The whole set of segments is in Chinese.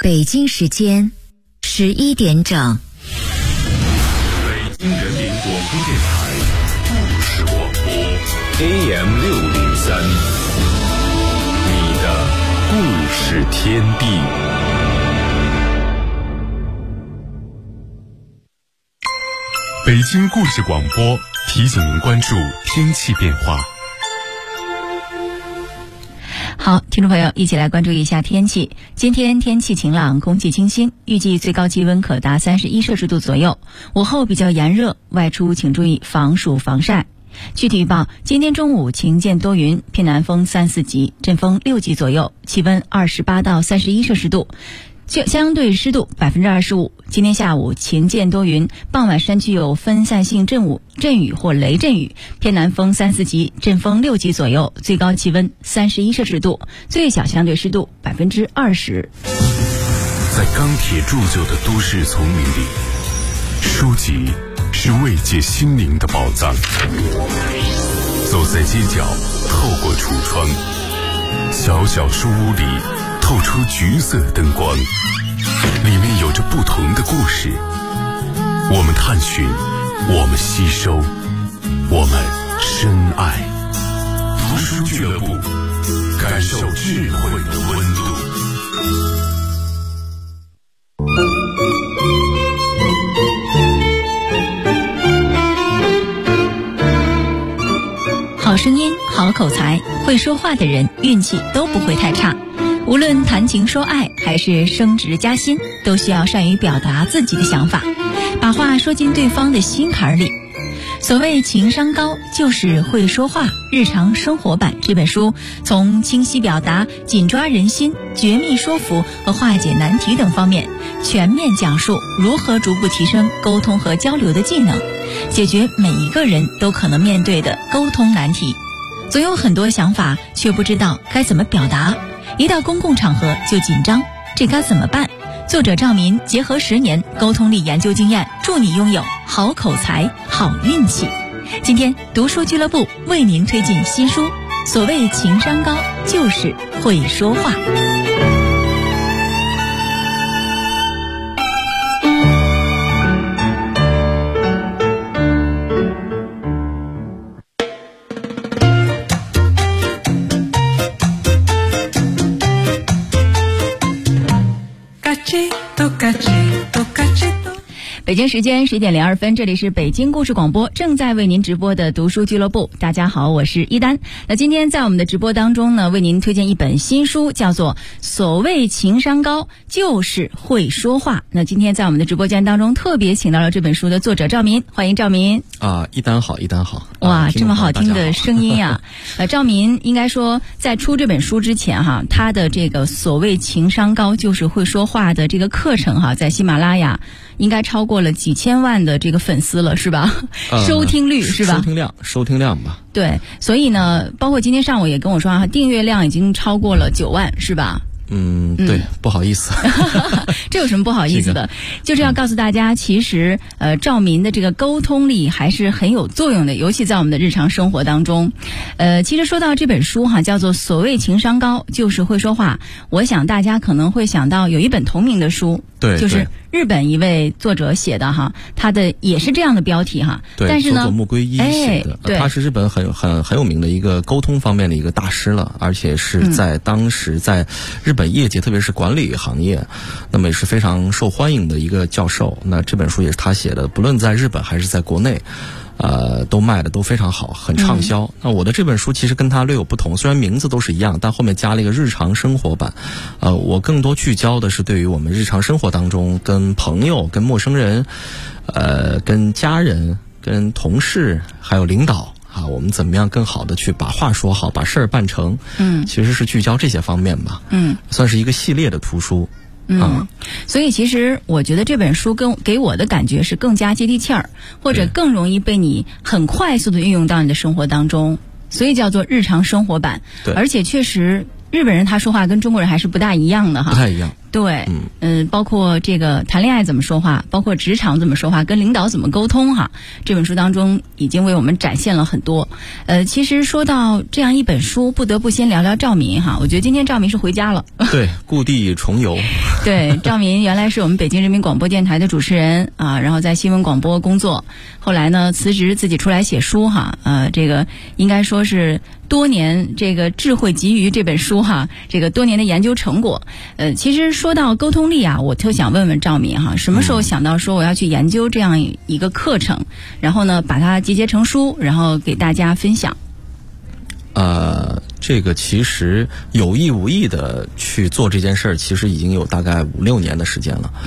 北京时间11点整。 北京人民广播电台故事广播 AM603，你的故事天地。北京故事广播提醒您关注天气变化。 好，听众朋友，一起来关注一下天气。今天天气晴朗，空气清新，预计最高气温可达31摄氏度左右。午后比较炎热，外出请注意防暑防晒。具体预报：今天中午晴间多云，偏南风3、4级，阵风6级左右，气温28到31摄氏度。相对湿度25%。今天下午晴间多云，傍晚山区有分散性阵雨或雷阵雨，偏南风3、4级，阵风6级左右，最高气温31摄氏度，最小相对湿度20%。 在钢铁铸就的都市丛林里，书籍是慰藉心灵的宝藏。走在街角，透过橱窗，小小书屋里透出橘色灯光，里面有着不同的故事。我们探寻，我们吸收，我们深爱。读书俱乐部，感受智慧的温度。 好声音，好口才，会说话的人运气都不会太差。无论谈情说爱还是升职加薪，都需要善于表达自己的想法，把话说进对方的心坎里。所谓情商高，就是会说话。日常生活版这本书从清晰表达、紧抓人心、绝密说服和化解难题等方面，全面讲述如何逐步提升沟通和交流的技能，解决每一个人都可能面对的沟通难题。总有很多想法，却不知道该怎么表达，一到公共场合就紧张，这该怎么办？作者赵民结合10年沟通力研究经验，助你拥有好口才、好运气。今天读书俱乐部为您推荐新书，所谓情商高，就是会说话。北京时间11点02分，这里是北京故事广播，正在为您直播的读书俱乐部。大家好，我是一丹。那今天在我们的直播当中呢，为您推荐一本新书，叫做《所谓情商高，就是会说话》。那今天在我们的直播间当中，特别请到了这本书的作者赵民，欢迎赵民。 一丹好，一丹好。 哇，这么好听的声音呀！赵民应该说在出这本书之前哈，他的这个所谓情商高就是会说话的这个课程哈，在喜马拉雅应该超过了几千万的这个粉丝了，是吧？收听率是吧？ 收听量吧。对， 所以呢，包括今天上午也跟我说订阅量已经超过了9万，是吧？ 对，不好意思。 这有什么不好意思的？就是要告诉大家，其实赵民的这个沟通力还是很有作用的，尤其在我们的日常生活当中。其实说到这本书哈，叫做《所谓情商高，就是会说话》，我想大家可能会想到有一本同名的书， 对， 就是日本一位作者写的哈，他的也是这样的标题哈。 对， 但是呢， 佐佐木圭一写的，他是日本很有名的一个沟通方面的一个大师了，而且是在当时在日本业界，特别是管理行业，那么也是非常受欢迎的一个教授。那这本书也是他写的，不论在日本还是在国内，都卖的都非常好，很畅销。那我的这本书其实跟它略有不同，虽然名字都是一样，但后面加了一个日常生活版。我更多聚焦的是对于我们日常生活当中，跟朋友、跟陌生人、跟家人、跟同事，还有领导我们怎么样更好的去把话说好，把事儿办成。其实是聚焦这些方面吧。算是一个系列的图书。 所以其实我觉得这本书给我的感觉是更加接地气儿，或者更容易被你很快速的运用到你的生活当中，所以叫做日常生活版。 对， 而且确实日本人他说话跟中国人还是不大一样的哈。 不太一样。 对，包括这个谈恋爱怎么说话，包括职场怎么说话，跟领导怎么沟通哈。这本书当中已经为我们展现了很多。其实说到这样一本书，不得不先聊聊赵民哈。我觉得今天赵民是回家了， 对，故地重游。 对，赵民原来是我们北京人民广播电台的主持人啊，然后在新闻广播工作，后来呢辞职自己出来写书哈。这个应该说是多年这个智慧集于这本书哈，这个多年的研究成果。其实说到沟通力啊，我特想问问赵民哈，什么时候想到说我要去研究这样一个课程，然后呢把它集结成书，然后给大家分享？ 这个其实有意无意的去做这件事儿，其实已经有大概5-6年的时间了。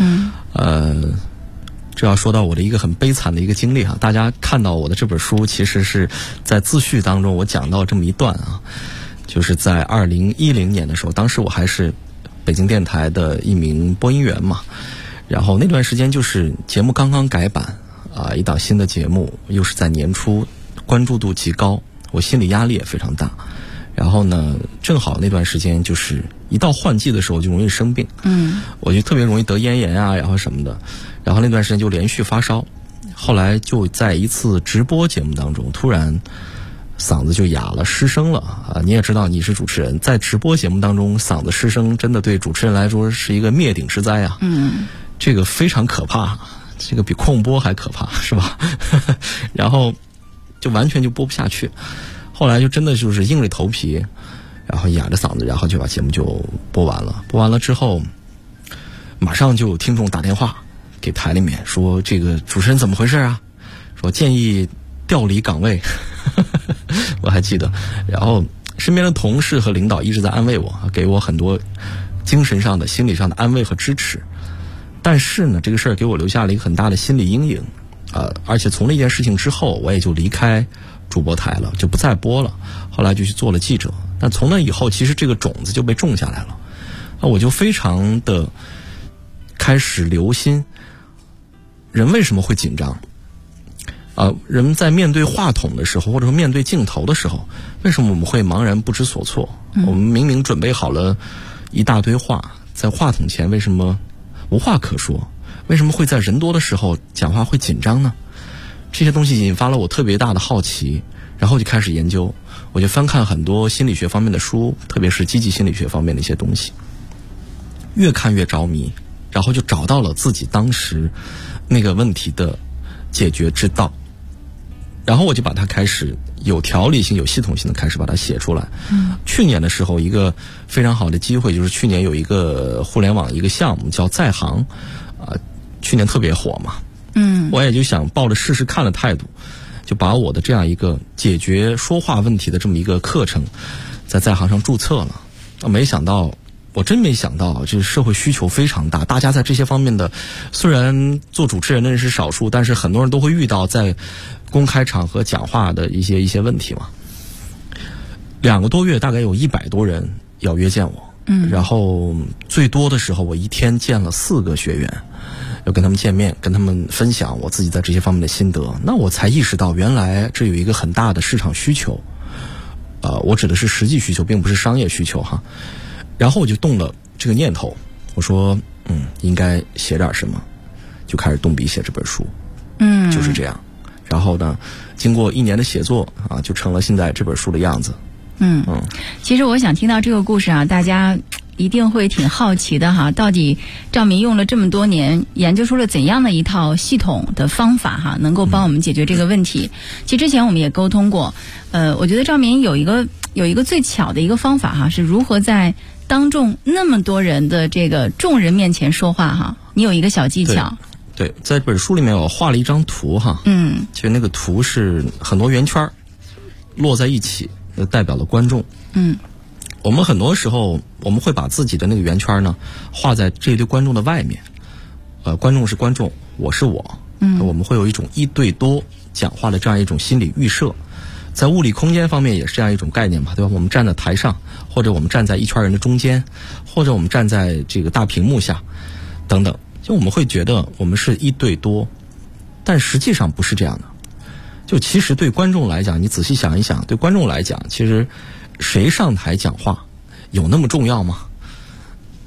这要说到我的一个很悲惨的一个经历哈，大家看到我的这本书，其实是在自序当中我讲到这么一段啊，就是在2010年的时候，当时我还是北京电台的一名播音员嘛，然后那段时间就是节目刚刚改版啊，一档新的节目，又是在年初，关注度极高，我心理压力也非常大。然后呢，正好那段时间就是一到换季的时候就容易生病，我就特别容易得咽炎啊，然后什么的，然后那段时间就连续发烧，后来就在一次直播节目当中，突然嗓子就哑了，失声了啊！你也知道你是主持人，在直播节目当中嗓子失声，真的对主持人来说是一个灭顶之灾啊！这个非常可怕，这个比空播还可怕，是吧？然后就完全就播不下去。后来就真的就是硬着头皮，然后哑着嗓子，然后就把节目就播完了。播完了之后，马上就有听众打电话给台里面说：“这个主持人怎么回事啊？说建议调离岗位。”我还记得，然后身边的同事和领导一直在安慰我，给我很多精神上的、心理上的安慰和支持。但是呢，这个事儿给我留下了一个很大的心理阴影而且从那件事情之后，我也就离开主播台了，就不再播了。后来就去做了记者。但从那以后，其实这个种子就被种下来了。我就非常的开始留心，人为什么会紧张？人在面对话筒的时候，或者说面对镜头的时候，为什么我们会茫然不知所措？我们明明准备好了一大堆话，在话筒前为什么无话可说？为什么会在人多的时候讲话会紧张呢？这些东西引发了我特别大的好奇，然后就开始研究，我就翻看很多心理学方面的书，特别是积极心理学方面的一些东西，越看越着迷，然后就找到了自己当时那个问题的解决之道，然后我就把它开始有条理性、有系统性的开始把它写出来。去年的时候，一个非常好的机会就是去年有一个互联网一个项目叫在行，去年特别火嘛。我也就想抱着试试看的态度，就把我的这样一个解决说话问题的这么一个课程在行上注册了。没想到，我真没想到，这社会需求非常大，大家在这些方面的，虽然做主持人的人是少数，但是很多人都会遇到在公开场合讲话的一些问题嘛。2个多月，大概有100多人要约见我，然后最多的时候，我一天见了4个学员。要跟他们见面，跟他们分享我自己在这些方面的心得，那我才意识到原来这有一个很大的市场需求。我指的是实际需求，并不是商业需求哈。然后我就动了这个念头，我说应该写点什么，就开始动笔写这本书。就是这样。然后呢，经过1年的写作就成了现在这本书的样子。 其实我想听到这个故事大家一定会挺好奇的哈，到底赵民用了这么多年研究出了怎样的一套系统的方法哈，能够帮我们解决这个问题。其实之前我们也沟通过，我觉得赵民有一个最巧的一个方法哈，是如何在当众那么多人的这个众人面前说话哈。你有一个小技巧。 对，在这本书里面我画了一张图哈，其实那个图是很多圆圈落在一起，代表了观众。我们很多时候我们会把自己的那个圆圈呢画在这一堆观众的外面，观众是观众，我是我，我们会有一种1对多讲话的这样一种心理预设。在物理空间方面也是这样一种概念嘛，对吧？我们站在台上，或者我们站在一圈人的中间，或者我们站在这个大屏幕下等等，就我们会觉得我们是1对多，但实际上不是这样的。就其实对观众来讲，你仔细想一想，对观众来讲，其实谁上台讲话有那么重要吗？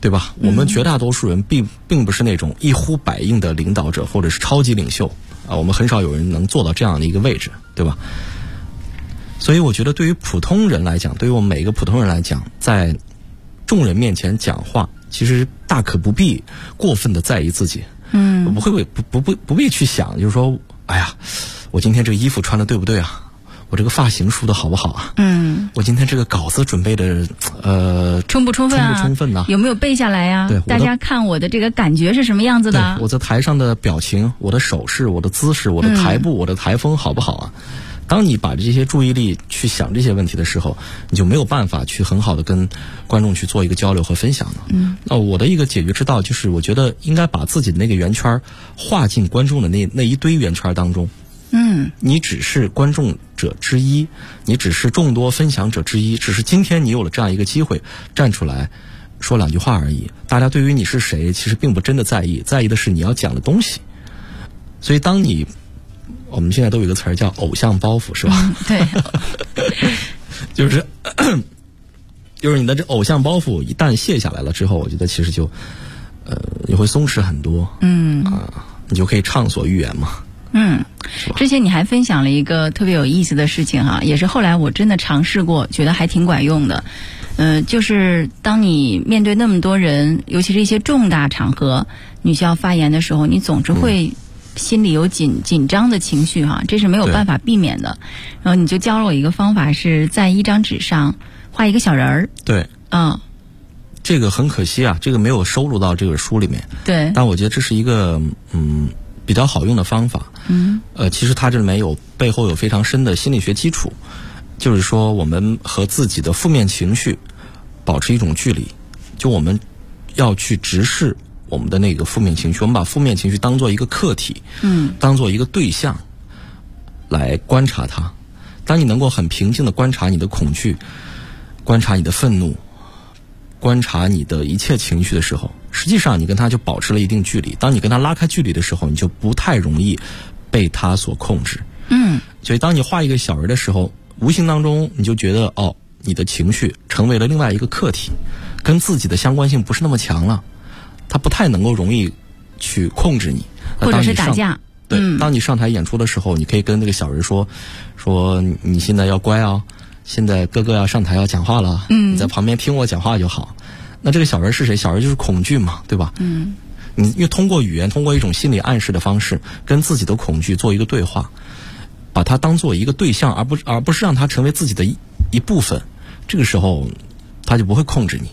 对吧？我们绝大多数人并不是那种一呼百应的领导者或者是超级领袖啊，我们很少有人能做到这样的一个位置，对吧？所以我觉得对于普通人来讲，对于我们每一个普通人来讲，在众人面前讲话，其实大可不必过分的在意自己。不必去想，就是说，哎呀，我今天这个衣服穿的对不对啊？我这个发型梳的好不好啊？我今天这个稿子准备的充不充分啊？ 充不充分呢？ 有没有背下来呀？ 对， 大家看我的这个感觉是什么样子的？ 我在台上的表情、我的手势、我的姿势、我的台步、我的台风好不好啊？当你把这些注意力去想这些问题的时候，你就没有办法去很好的跟观众去做一个交流和分享了。那我的一个解决之道就是，我觉得应该把自己的那个圆圈划进观众的那一堆圆圈当中。你只是观众者之一，你只是众多分享者之一，只是今天你有了这样一个机会站出来说两句话而已。大家对于你是谁其实并不真的在意，在意的是你要讲的东西。所以当我们现在都有一个词儿叫偶像包袱，是吧？ 对。 就是你的这偶像包袱一旦卸下来了之后，我觉得其实就也会松弛很多。你就可以畅所欲言嘛。 之前你还分享了一个特别有意思的事情哈，也是后来我真的尝试过，觉得还挺管用的。就是当你面对那么多人，尤其是一些重大场合，你需要发言的时候，你总是会心里有紧张的情绪哈，这是没有办法避免的。然后你就教了我一个方法，是在一张纸上画一个小人儿。 对，这个很可惜啊，这个没有收录到这个书里面。对，但我觉得这是一个比较好用的方法。其实它这里面背后有非常深的心理学基础，就是说我们和自己的负面情绪保持一种距离，就我们要去直视我们的那个负面情绪，我们把负面情绪当做一个客体，当做一个对象来观察它。当你能够很平静地观察你的恐惧，观察你的愤怒，观察你的一切情绪的时候，实际上你跟它就保持了一定距离。当你跟它拉开距离的时候，你就不太容易被它所控制。所以当你画一个小人的时候，无形当中你就觉得你的情绪成为了另外一个客体，跟自己的相关性不是那么强了，它不太能够容易去控制你， 或者是打架。 对，当你上台演出的时候，你可以跟那个小人说你现在要乖啊，现在哥哥要上台要讲话了，你在旁边听我讲话就好。那这个小人是谁？小人就是恐惧嘛，对吧？你又通过语言，通过一种心理暗示的方式，跟自己的恐惧做一个对话，把它当做一个对象，而不是让它成为自己的一部分。这个时候，他就不会控制你。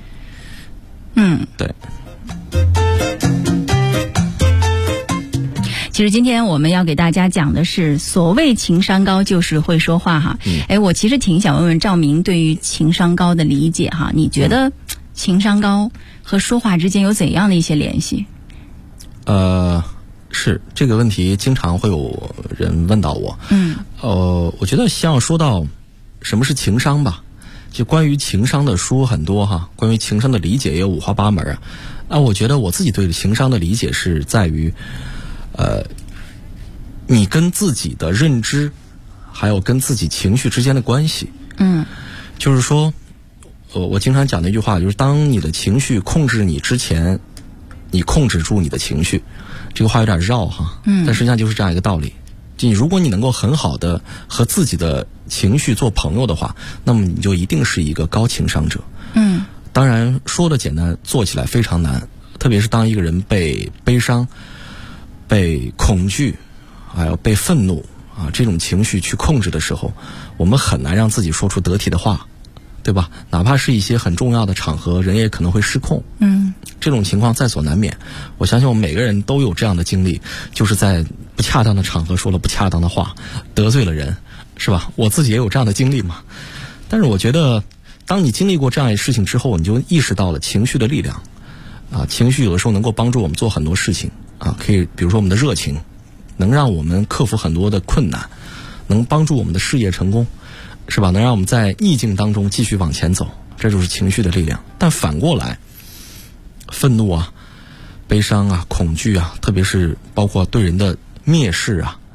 对。 其实今天我们要给大家讲的是，所谓情商高就是会说话哈。我其实挺想问问赵明对于情商高的理解哈，你觉得情商高和说话之间有怎样的一些联系？ 是这个问题经常会有人问到我。我觉得先要说到什么是情商吧。就关于情商的书很多哈，关于情商的理解也有五花八门啊。我觉得我自己对情商的理解是在于你跟自己的认知还有跟自己情绪之间的关系。就是说我经常讲的一句话，就是当你的情绪控制你之前，你控制住你的情绪。这个话有点绕哈，但实际上就是这样一个道理。如果你能够很好的和自己的情绪做朋友的话，那么你就一定是一个高情商者。当然说的简单，做起来非常难。特别是当一个人被悲伤、被恐惧，还有被愤怒这种情绪去控制的时候，我们很难让自己说出得体的话，对吧？哪怕是一些很重要的场合，人也可能会失控。这种情况在所难免。我相信我们每个人都有这样的经历，就是在不恰当的场合说了不恰当的话，得罪了人，是吧？我自己也有这样的经历嘛。但是我觉得，当你经历过这样的事情之后，你就意识到了情绪的力量。情绪有的时候能够帮助我们做很多事情可以比如说我们的热情能让我们克服很多的困难，能帮助我们的事业成功，是吧？能让我们在逆境当中继续往前走，这就是情绪的力量。但反过来，愤怒悲伤恐惧特别是包括对人的蔑视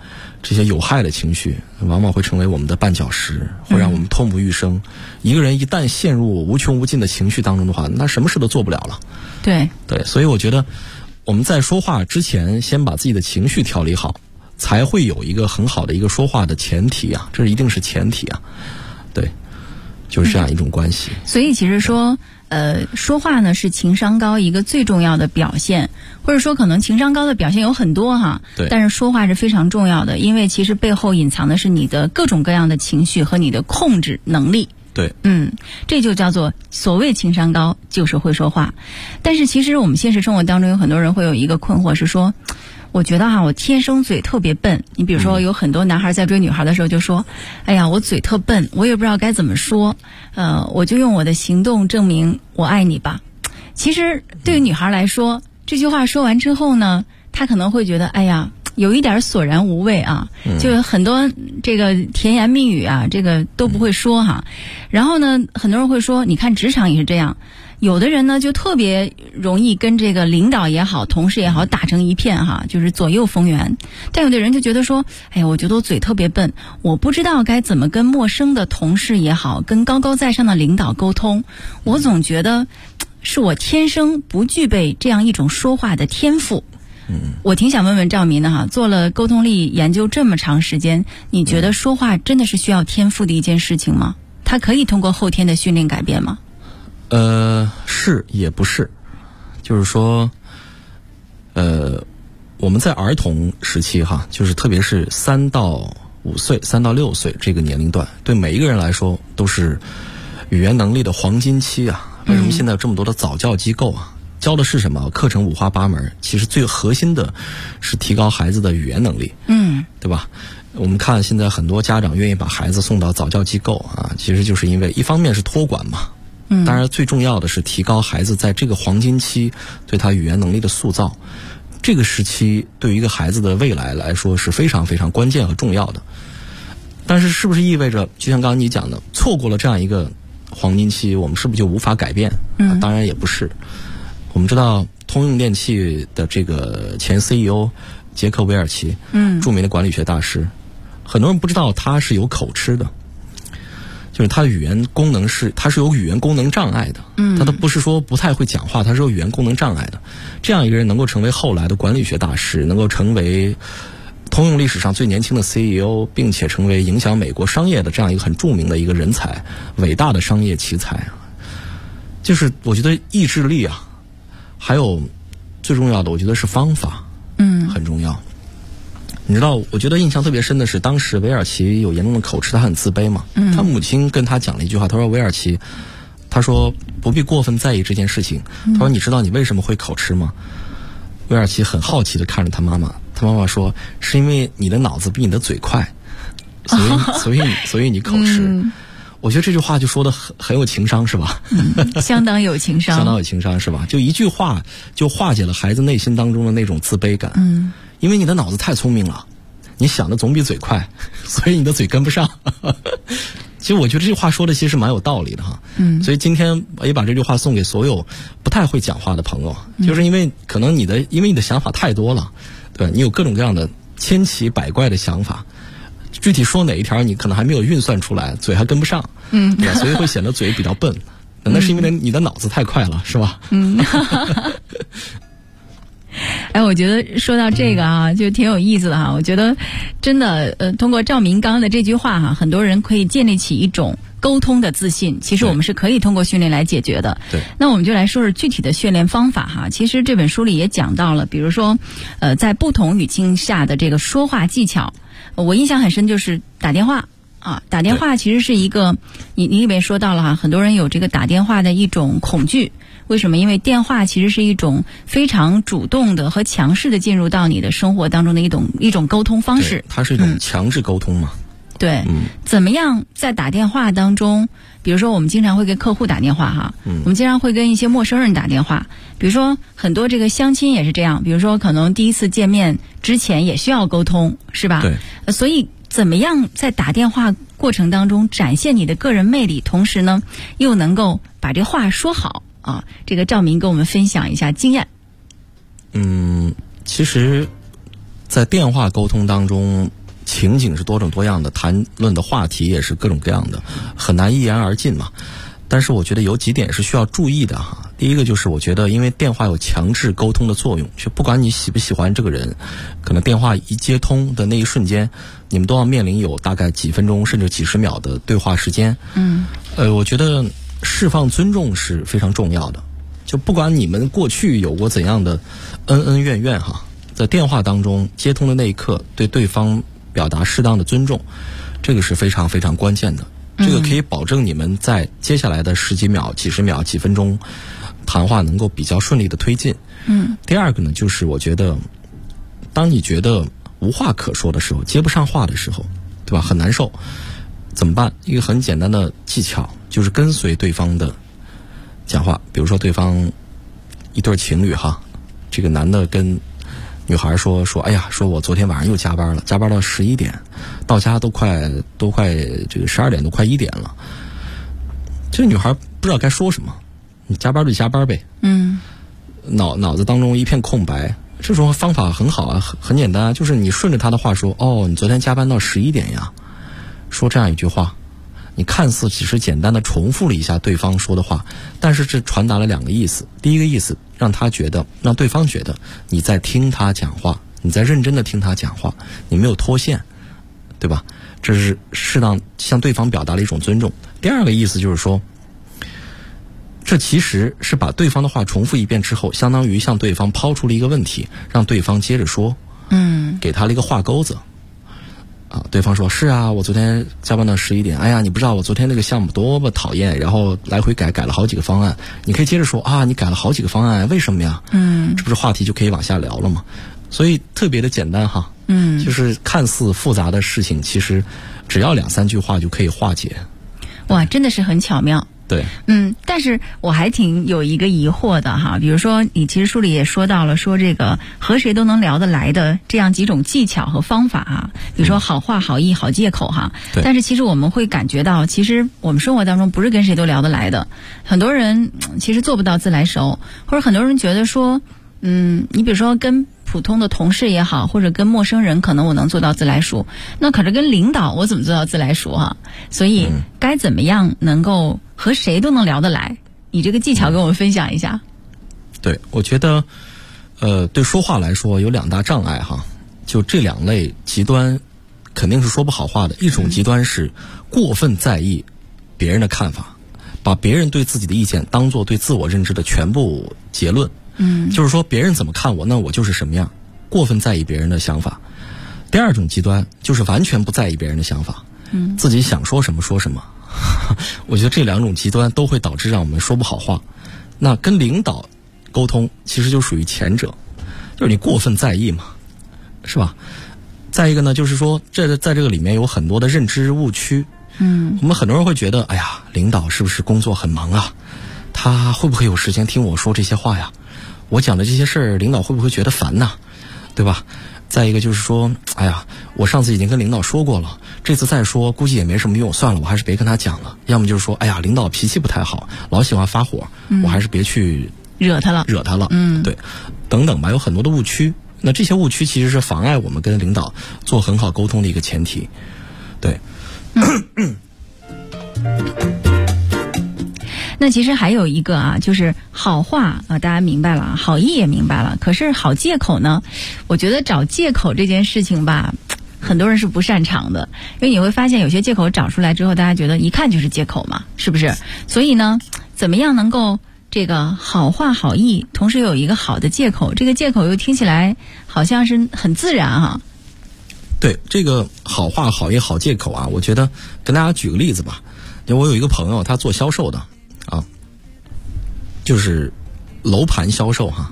这些有害的情绪往往会成为我们的绊脚石，会让我们痛不欲生。一个人一旦陷入无穷无尽的情绪当中的话，那什么事都做不了了。 对， 所以我觉得我们在说话之前先把自己的情绪调理好，才会有一个很好的一个说话的前提啊，这一定是前提啊。对，就是这样一种关系。 所以其实说说话呢是情商高一个最重要的表现，或者说可能情商高的表现有很多哈， 对， 但是说话是非常重要的，因为其实背后隐藏的是你的各种各样的情绪和你的控制能力。 对， 这就叫做所谓情商高，就是会说话。但是其实我们现实生活当中有很多人会有一个困惑是说，我觉得我天生嘴特别笨。你比如说有很多男孩在追女孩的时候就说，哎呀，我嘴特笨，我也不知道该怎么说，我就用我的行动证明我爱你吧。其实对于女孩来说，这句话说完之后呢，她可能会觉得，哎呀，有一点索然无味啊，就很多这个甜言蜜语啊，这个都不会说哈。然后呢，很多人会说，你看职场也是这样，有的人呢就特别容易跟这个领导也好，同事也好打成一片哈，就是左右逢源。但有的人就觉得说，哎呀，我觉得我嘴特别笨，我不知道该怎么跟陌生的同事也好，跟高高在上的领导沟通，我总觉得是我天生不具备这样一种说话的天赋。我挺想问问赵明的哈，做了沟通力研究这么长时间，你觉得说话真的是需要天赋的一件事情吗？它可以通过后天的训练改变吗？ 是也不是，就是说，我们在儿童时期哈，就是特别是3到5岁、3到6岁这个年龄段，对每一个人来说都是语言能力的黄金期啊。为什么现在有这么多的早教机构啊？教的是什么？课程五花八门，其实最核心的是提高孩子的语言能力，对吧？我们看现在很多家长愿意把孩子送到早教机构啊，其实就是因为一方面是托管嘛，当然最重要的是提高孩子在这个黄金期对他语言能力的塑造。这个时期对于一个孩子的未来来说是非常非常关键和重要的。但是是不是意味着就像刚刚你讲的，错过了这样一个黄金期，我们是不是就无法改变？当然也不是。我们知道通用电气的这个前 CEO 杰克韦尔奇，著名的管理学大师，很多人不知道他是有口吃的，就是他的语言功能他是有语言功能障碍的，他都不是说不太会讲话，他是有语言功能障碍的。这样一个人能够成为后来的管理学大师，能够成为通用历史上最年轻的 CEO， 并且成为影响美国商业的这样一个很著名的一个人才，伟大的商业奇才。就是我觉得意志力啊，还有最重要的我觉得是方法，很重要。你知道我觉得印象特别深的是当时韦尔奇有严重的口吃，他很自卑嘛，他母亲跟他讲了一句话，他说韦尔奇，他说不必过分在意这件事情，他说你知道你为什么会口吃吗？韦尔奇很好奇地看着他妈妈，他妈妈说是因为你的脑子比你的嘴快，所以你口吃。我觉得这句话就说的很有情商，是吧？ 相当有情商， 相当有情商，是吧？就一句话就化解了孩子内心当中的那种自卑感。因为你的脑子太聪明了，你想的总比嘴快，所以你的嘴跟不上。其实我觉得这句话说的其实蛮有道理的哈。所以今天我也把这句话送给所有不太会讲话的朋友，就是因为可能因为你的想法太多了，对吧？你有各种各样的千奇百怪的想法。具体说哪一条你可能还没有运算出来，嘴还跟不上，对吧？所以会显得嘴比较笨。那是因为你的脑子太快了，是吧？ 哎，我觉得说到这个啊，就挺有意思的哈。我觉得真的，通过赵明刚的这句话哈，很多人可以建立起一种沟通的自信。其实我们是可以通过训练来解决的。 对。 那我们就来说说具体的训练方法哈。其实这本书里也讲到了，比如说，在不同语境下的这个说话技巧。我印象很深，就是打电话啊，打电话其实是一个，你里面说到了哈，很多人有这个打电话的一种恐惧。为什么？因为电话其实是一种非常主动的和强势的进入到你的生活当中的一种沟通方式。 它是一种强制沟通嘛。 对。怎么样在打电话当中，比如说我们经常会给客户打电话哈，我们经常会跟一些陌生人打电话，比如说很多这个相亲也是这样，比如说可能第一次见面之前也需要沟通，是吧？ 对。 所以怎么样在打电话过程当中展现你的个人魅力，同时呢又能够把这话说好啊？这个赵明跟我们分享一下经验。 其实在电话沟通当中情景是多种多样的，谈论的话题也是各种各样的，很难一言而尽嘛。但是我觉得有几点是需要注意的哈。第一个就是我觉得，因为电话有强制沟通的作用，就不管你喜不喜欢这个人，可能电话一接通的那一瞬间，你们都要面临有大概几分钟甚至几十秒的对话时间。我觉得释放尊重是非常重要的。就不管你们过去有过怎样的恩恩怨怨哈，在电话当中接通的那一刻，对对方表达适当的尊重，这个是非常非常关键的。这个可以保证你们在接下来的十几秒、几十秒、几分钟谈话能够比较顺利的推进。第二个呢，就是我觉得当你觉得无话可说的时候，接不上话的时候，对吧，很难受，怎么办？一个很简单的技巧就是跟随对方的讲话。比如说对方一对情侣哈，这个男的跟女孩说哎呀，说我昨天晚上又加班了，加班到11点，到家都快这个12点，都快1点了。这个女孩不知道该说什么，你加班就加班呗，脑子当中一片空白。这种方法很好啊，很简单啊，就是你顺着他的话说，哦，你昨天加班到11点呀，说这样一句话。你看似只是简单的重复了一下对方说的话，但是这传达了2个意思。第一个意思，让对方觉得你在听他讲话，你在认真的听他讲话，你没有脱线，对吧？这是适当向对方表达了一种尊重。第二个意思就是说，这其实是把对方的话重复一遍之后，相当于向对方抛出了一个问题，让对方接着说，给他了一个话钩子。对方说是啊，我昨天加班到11点，哎呀，你不知道我昨天那个项目多么讨厌，然后来回改了好几个方案。你可以接着说啊，你改了好几个方案，为什么呀？这不是话题就可以往下聊了吗？所以特别的简单哈，就是看似复杂的事情，其实只要2-3句话就可以化解。 哇，真的是很巧妙。 对， 但是我还挺有一个疑惑的哈，比如说你其实书里也说到了，说这个和谁都能聊得来的这样几种技巧和方法哈，比如说好话、好意、好借口哈。但是其实我们会感觉到，其实我们生活当中不是跟谁都聊得来的，很多人其实做不到自来熟，或者很多人觉得说，你比如说跟普通的同事也好，或者跟陌生人，可能我能做到自来熟，那可是跟领导我怎么做到自来熟哈？所以该怎么样能够和谁都能聊得来？你这个技巧跟我们分享一下。 对，我觉得对说话来说有2大障碍哈，就这2类极端肯定是说不好话的。一种极端是过分在意别人的看法，把别人对自己的意见当作对自我认知的全部结论。就是说别人怎么看我，那我就是什么样，过分在意别人的想法。第二种极端就是完全不在意别人的想法，自己想说什么说什么。我觉得这2种极端都会导致让我们说不好话。那跟领导沟通其实就属于前者，就是你过分在意嘛，是吧？再一个呢，就是说在这个里面有很多的认知误区。我们很多人会觉得，哎呀，领导是不是工作很忙啊？他会不会有时间听我说这些话呀？我讲的这些事儿，领导会不会觉得烦呐？对吧？再一个就是说，哎呀，我上次已经跟领导说过了，这次再说估计也没什么用，算了，我还是别跟他讲了。要么就是说，哎呀，领导脾气不太好，老喜欢发火，我还是别去惹他了。对，等等吧，有很多的误区。那这些误区其实是妨碍我们跟领导做很好沟通的一个前提。对。 那其实还有一个啊，就是好话大家明白了，好意也明白了，可是好借口呢？我觉得找借口这件事情吧，很多人是不擅长的，因为你会发现有些借口找出来之后，大家觉得一看就是借口嘛，是不是？所以呢，怎么样能够这个好话好意，同时有一个好的借口，这个借口又听起来好像是很自然哈。 对，这个好话好意好借口啊，我觉得跟大家举个例子吧。因为我有一个朋友，他做销售的啊，就是楼盘销售哈。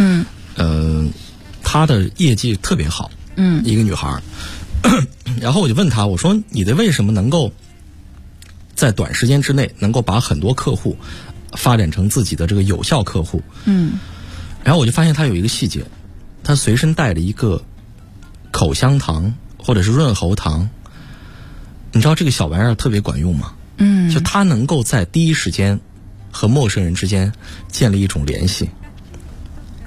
他的业绩特别好。一个女孩。然后我就问他，我说你的为什么能够在短时间之内能够把很多客户发展成自己的这个有效客户？然后我就发现他有一个细节，他随身带了一个口香糖或者是润喉糖。你知道这个小玩意儿特别管用吗？就他能够在第一时间和陌生人之间建立一种联系。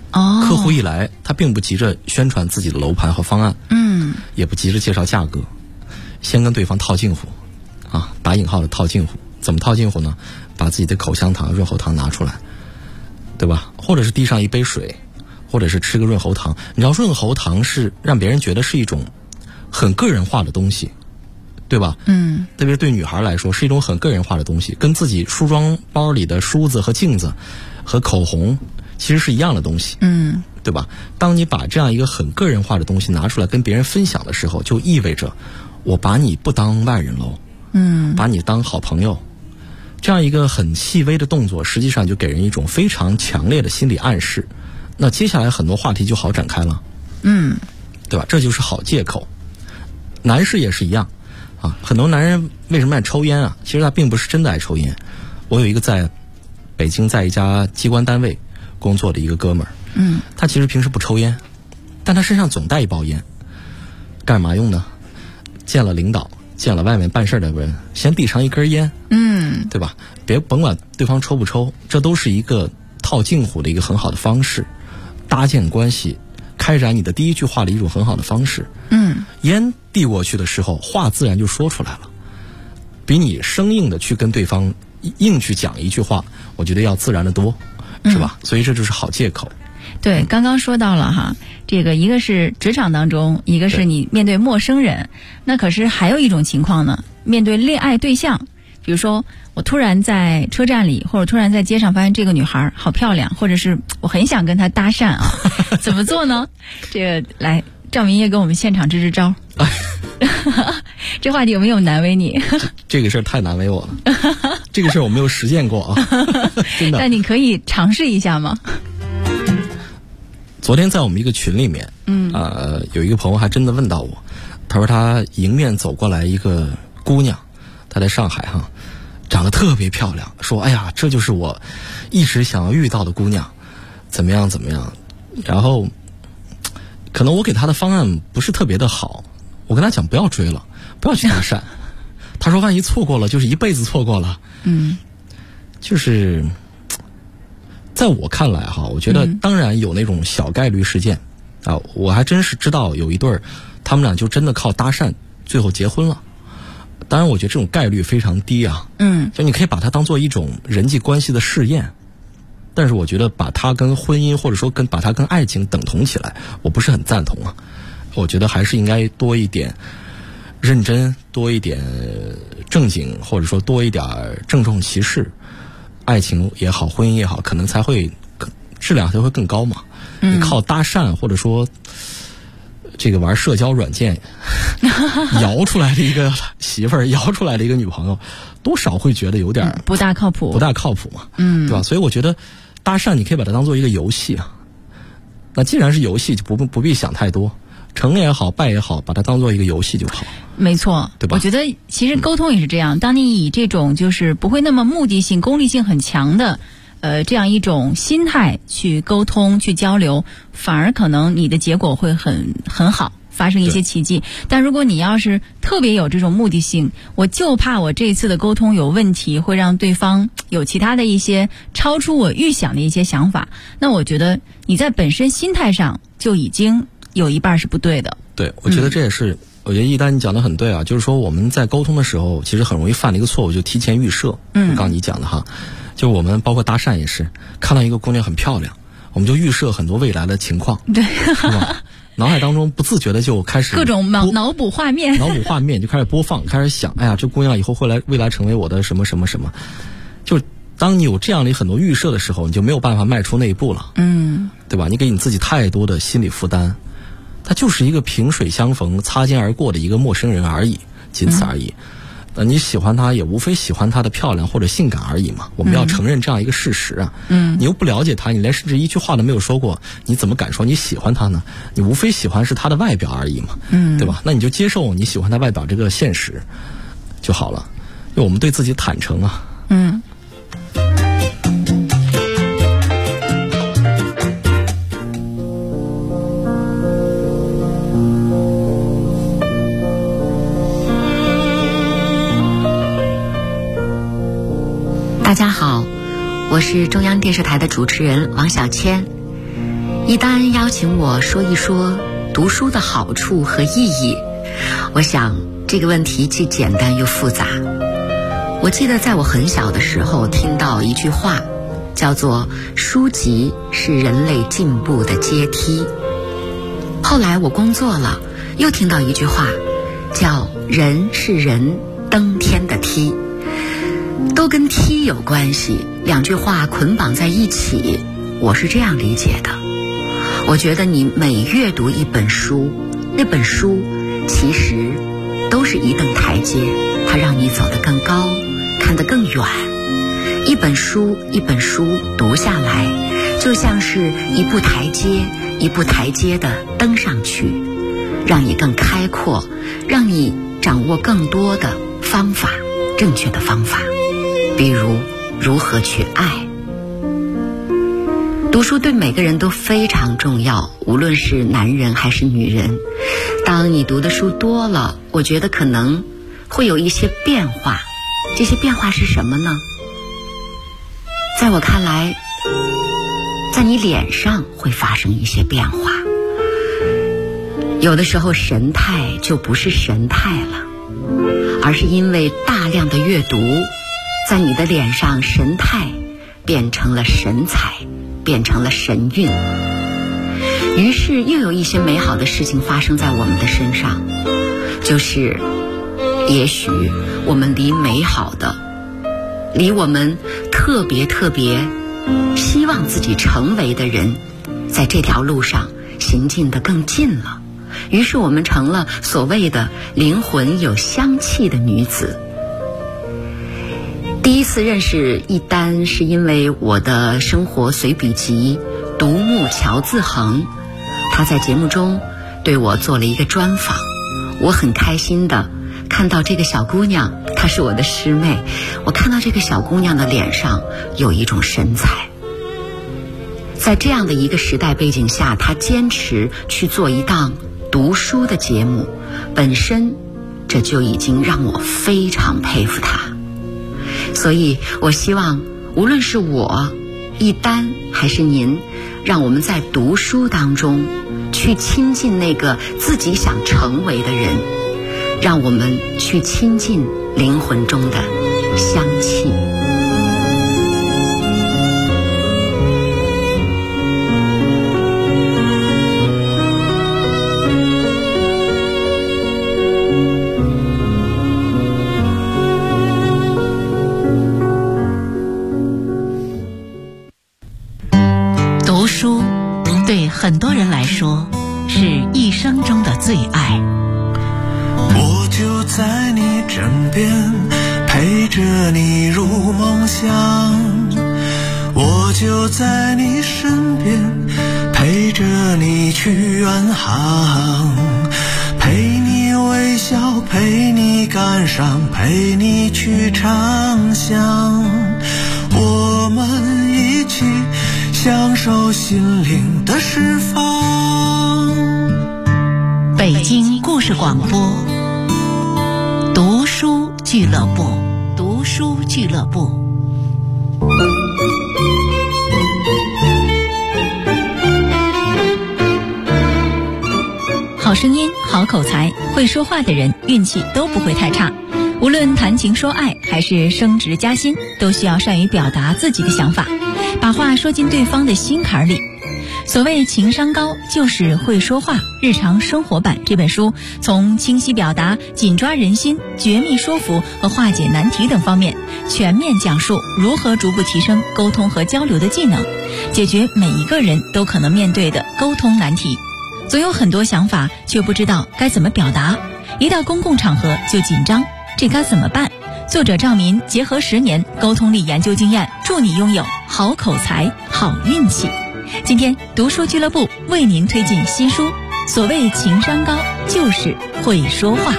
客户一来，他并不急着宣传自己的楼盘和方案，也不急着介绍价格，先跟对方套近乎，打引号的套近乎。怎么套近乎呢？把自己的口香糖、润喉糖拿出来，对吧？或者是递上一杯水，或者是吃个润喉糖。你知道润喉糖是让别人觉得是一种很个人化的东西，对吧？特别是对女孩来说是一种很个人化的东西，跟自己梳妆包里的梳子和镜子和口红其实是一样的东西，对吧？当你把这样一个很个人化的东西拿出来跟别人分享的时候，就意味着我把你不当外人喽，把你当好朋友。这样一个很细微的动作，实际上就给人一种非常强烈的心理暗示。那接下来很多话题就好展开了，对吧？这就是好借口。男士也是一样很多男人为什么爱抽烟啊？其实他并不是真的爱抽烟。我有一个在北京在一家机关单位工作的一个哥们儿，他其实平时不抽烟，但他身上总带一包烟，干嘛用呢？见了领导，见了外面办事的人，先递上一根烟，对吧？甭管对方抽不抽，这都是一个套近乎的一个很好的方式，搭建关系，开展你的第一句话的一种很好的方式。烟递过去的时候，话自然就说出来了，比你生硬的去跟对方硬去讲一句话，我觉得要自然的多，是吧？所以这就是好借口。 对，刚刚说到了哈，这个一个是职场当中，一个是你面对陌生人，那可是还有一种情况呢，面对恋爱对象，比如说我突然在车站里，或者突然在街上发现这个女孩好漂亮，或者是我很想跟她搭讪啊，怎么做呢？这个来，赵明业给我们现场支支招。这话题有没有难为你？ 这个事儿太难为我了，这个事儿我没有实践过啊，真的。 但你可以尝试一下吗？ 昨天在我们一个群里面，有一个朋友还真的问到我，他说他迎面走过来一个姑娘，她在上海长得特别漂亮，说哎呀，这就是我一直想要遇到的姑娘，怎么样怎么样。然后可能我给她的方案不是特别的好，我跟她讲不要追了，不要去搭讪。她说万一错过了就是一辈子错过了。就是在我看来我觉得当然有那种小概率事件我还真是知道有一对儿，他们俩就真的靠搭讪最后结婚了。当然我觉得这种概率非常低就你可以把它当做一种人际关系的试验，但是我觉得把它跟婚姻或者说把它跟爱情等同起来，我不是很赞同我觉得还是应该多一点认真，多一点正经，或者说多一点郑重其事。爱情也好，婚姻也好，可能才会质量才会更高嘛。你靠搭讪或者说这个玩社交软件摇出来的一个媳妇儿，摇出来的一个女朋友，多少会觉得有点不大靠谱嘛，对吧？所以我觉得搭讪你可以把它当做一个游戏那既然是游戏，就不必想太多，成也好，败也好，把它当做一个游戏就好。 没错，对吧？我觉得其实沟通也是这样，当你以这种就是不会那么目的性、功利性很强的这样一种心态去沟通、去交流，反而可能你的结果会很好，发生一些奇迹。但如果你要是特别有这种目的性，我就怕我这次的沟通有问题，会让对方有其他的一些超出我预想的一些想法，那我觉得你在本身心态上就已经有一半是不对的。 对，我觉得这也是我觉得一丹你讲的很对就是说我们在沟通的时候其实很容易犯的一个错误，就提前预设。刚刚你讲的就我们包括搭讪也是，看到一个姑娘很漂亮，我们就预设很多未来的情况， 对， 是吧？脑海当中不自觉的就开始各种脑补画面就开始播放，开始想，哎呀，这姑娘以后未来成为我的什么什么什么。就当你有这样的很多预设的时候，你就没有办法迈出那一步了，对吧？你给你自己太多的心理负担，他就是一个萍水相逢、擦肩而过的一个陌生人而已，仅此而已。你喜欢他也无非喜欢他的漂亮或者性感而已嘛，我们要承认这样一个事实你又不了解他，你连甚至一句话都没有说过，你怎么敢说你喜欢他呢？你无非喜欢是他的外表而已嘛，对吧？那你就接受你喜欢他外表这个现实就好了，因为我们对自己坦诚大家好，我是中央电视台的主持人王小千。 一丹邀请我说一说读书的好处和意义。我想这个问题既简单又复杂。我记得在我很小的时候听到一句话，叫做书籍是人类进步的阶梯。后来我工作了，又听到一句话，叫人是人登天的梯，都跟梯有关系，两句话捆绑在一起，我是这样理解的。我觉得你每阅读一本书，那本书其实都是一等台阶，它让你走得更高，看得更远。一本书一本书读下来，就像是一步台阶一步台阶的登上去，让你更开阔，让你掌握更多的方法，正确的方法，比如如何去爱。读书对每个人都非常重要，无论是男人还是女人。当你读的书多了，我觉得可能会有一些变化。这些变化是什么呢？在我看来，在你脸上会发生一些变化。有的时候神态就不是神态了，而是因为大量的阅读，在你的脸上神态变成了神采，变成了神韵。于是又有一些美好的事情发生在我们的身上，就是也许我们离美好的，离我们特别希望自己成为的人，在这条路上行进得更近了。于是我们成了所谓的灵魂有香气的女子。第一次认识一丹是因为我的生活随笔集《独木桥自横》，他在节目中对我做了一个专访。我很开心的看到这个小姑娘，她是我的师妹，我看到这个小姑娘的脸上有一种神采。在这样的一个时代背景下，她坚持去做一档读书的节目，本身这就已经让我非常佩服她。所以我希望无论是我一丹还是您，让我们在读书当中去亲近那个自己想成为的人，让我们去亲近灵魂中的香气。 很多人来说是一生中的最爱。 我就在你枕边，陪着你入梦乡，我就在你身边，陪着你去远航，陪你微笑，陪你感伤，陪你去畅想，我们一起享受心灵的释放。 北京故事广播，读书俱乐部，读书俱乐部。 好声音，好口才，会说话的人运气都不会太差。无论谈情说爱还是升职加薪，都需要善于表达自己的想法，把话说进对方的心坎里。所谓情商高，就是会说话。日常生活版这本书从清晰表达、紧抓人心、绝密说服和化解难题等方面，全面讲述如何逐步提升沟通和交流的技能，解决每一个人都可能面对的沟通难题。总有很多想法，却不知道该怎么表达，一到公共场合就紧张，这该怎么办？作者赵民结合10年沟通力研究经验，祝你拥有好口才、好运气。今天读书俱乐部为您推荐新书，所谓情商高，就是会说话。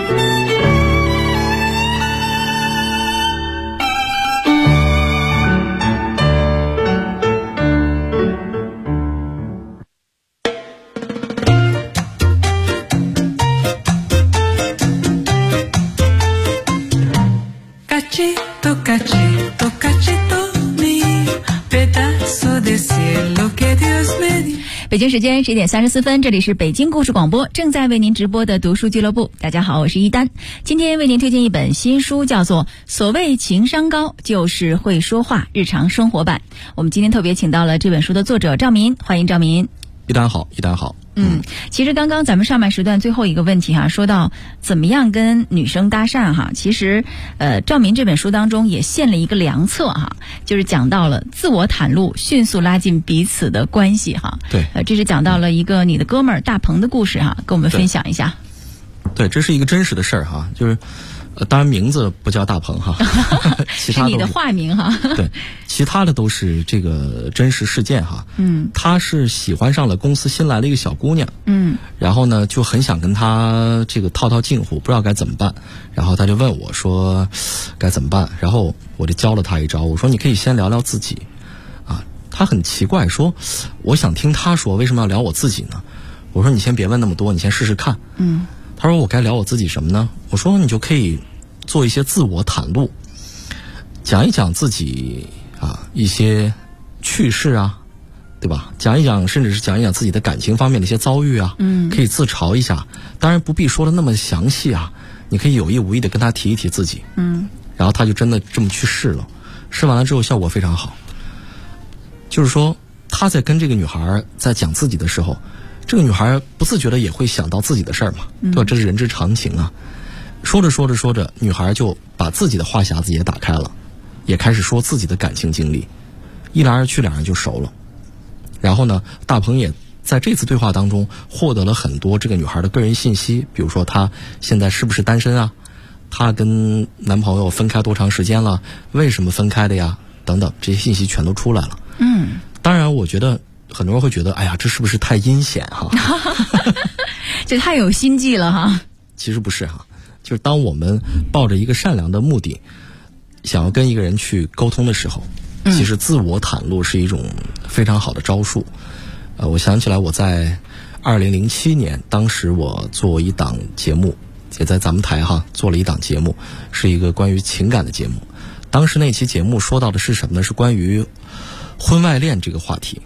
北京时间11点34分，这里是北京故事广播，正在为您直播的读书俱乐部。大家好，我是一丹，今天为您推荐一本新书，叫做《所谓情商高，就是会说话日常生活版》。我们今天特别请到了这本书的作者赵民，欢迎赵民。 一丹好，一丹好。 其实刚刚咱们上半时段最后一个问题哈，说到怎么样跟女生搭讪哈，其实赵民这本书当中也献了一个良策哈，就是讲到了自我袒露，迅速拉近彼此的关系哈。 对， 这是讲到了一个你的哥们儿大鹏的故事哈，跟我们分享一下。 对，这是一个真实的事儿哈，就是当然名字不叫大鹏哈，其他是你的化名哈。 对，其他的都是这个真实事件哈。他是喜欢上了公司新来的一个小姑娘。然后呢就很想跟她这个套近乎，不知道该怎么办。然后他就问我说该怎么办，然后我就教了他一招，我说你可以先聊聊自己啊。他很奇怪说我想听他说，为什么要聊我自己呢？我说你先别问那么多，你先试试看。他说我该聊我自己什么呢？我说你就可以做一些自我袒露，讲一讲自己一些趣事啊，对吧？讲一讲，甚至是讲一讲自己的感情方面的一些遭遇啊，可以自嘲一下。当然不必说的那么详细啊，你可以有意无意的跟他提一提自己。然后他就真的这么去试了，试完了之后效果非常好。就是说他在跟这个女孩在讲自己的时候，这个女孩不自觉的也会想到自己的事儿嘛，对吧？这是人之常情啊。说着，女孩就把自己的话匣子也打开了，也开始说自己的感情经历，一来二去两人就熟了。然后呢，大鹏也在这次对话当中获得了很多这个女孩的个人信息，比如说她现在是不是单身啊，她跟男朋友分开多长时间了，为什么分开的呀，等等，这些信息全都出来了。当然我觉得很多人会觉得，哎呀，这是不是太阴险哈？ 这太有心计了哈。 其实不是哈，就是当我们抱着一个善良的目的，想要跟一个人去沟通的时候，其实自我袒露是一种非常好的招数。我想起来我在2007年，当时我做一档节目，也在咱们台哈做了一档节目，是一个关于情感的节目。当时那期节目说到的是什么呢？是关于婚外恋这个话题。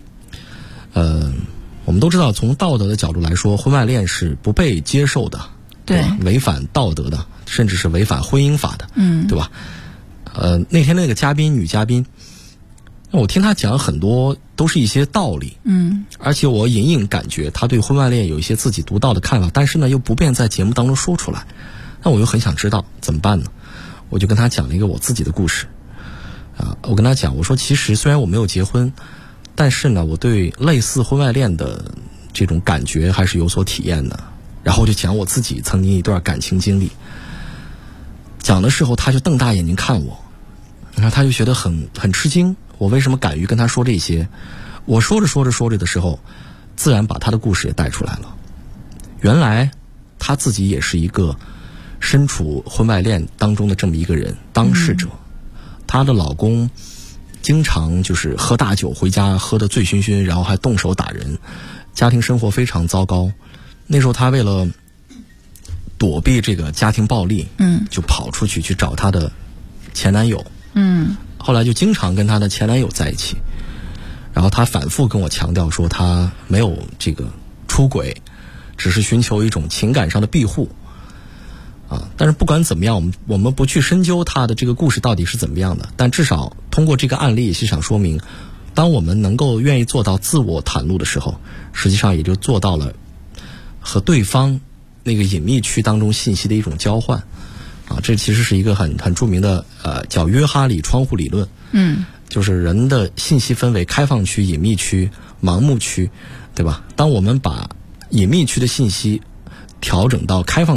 我们都知道，从道德的角度来说，婚外恋是不被接受的，对，违反道德的，甚至是违反婚姻法的，对吧？那天那个嘉宾，女嘉宾，我听她讲很多都是一些道理，而且我隐隐感觉她对婚外恋有一些自己独到的看法，但是呢又不便在节目当中说出来。那我又很想知道怎么办呢？我就跟她讲了一个我自己的故事。我跟她讲，我说其实虽然我没有结婚，但是呢我对类似婚外恋的这种感觉还是有所体验的。然后我就讲我自己曾经一段感情经历。讲的时候她就瞪大眼睛看我，然后她就觉得很吃惊，我为什么敢于跟她说这些。我说着的时候，自然把她的故事也带出来了。原来她自己也是一个身处婚外恋当中的这么一个人，当事者。她的老公经常就是喝大酒回家，喝得醉醺醺，然后还动手打人，家庭生活非常糟糕。那时候她为了躲避这个家庭暴力，就跑出去找她的前男友，后来就经常跟她的前男友在一起。然后她反复跟我强调说，她没有这个出轨，只是寻求一种情感上的庇护。但是不管怎么样，我们不去深究他的这个故事到底是怎么样的，但至少通过这个案例是想说明，当我们能够愿意做到自我袒露的时候，实际上也就做到了和对方那个隐秘区当中信息的一种交换。这其实是一个很著名的叫约哈里窗户理论。就是人的信息分为开放区、隐秘区、盲目区，对吧？当我们把隐秘区的信息调整到开放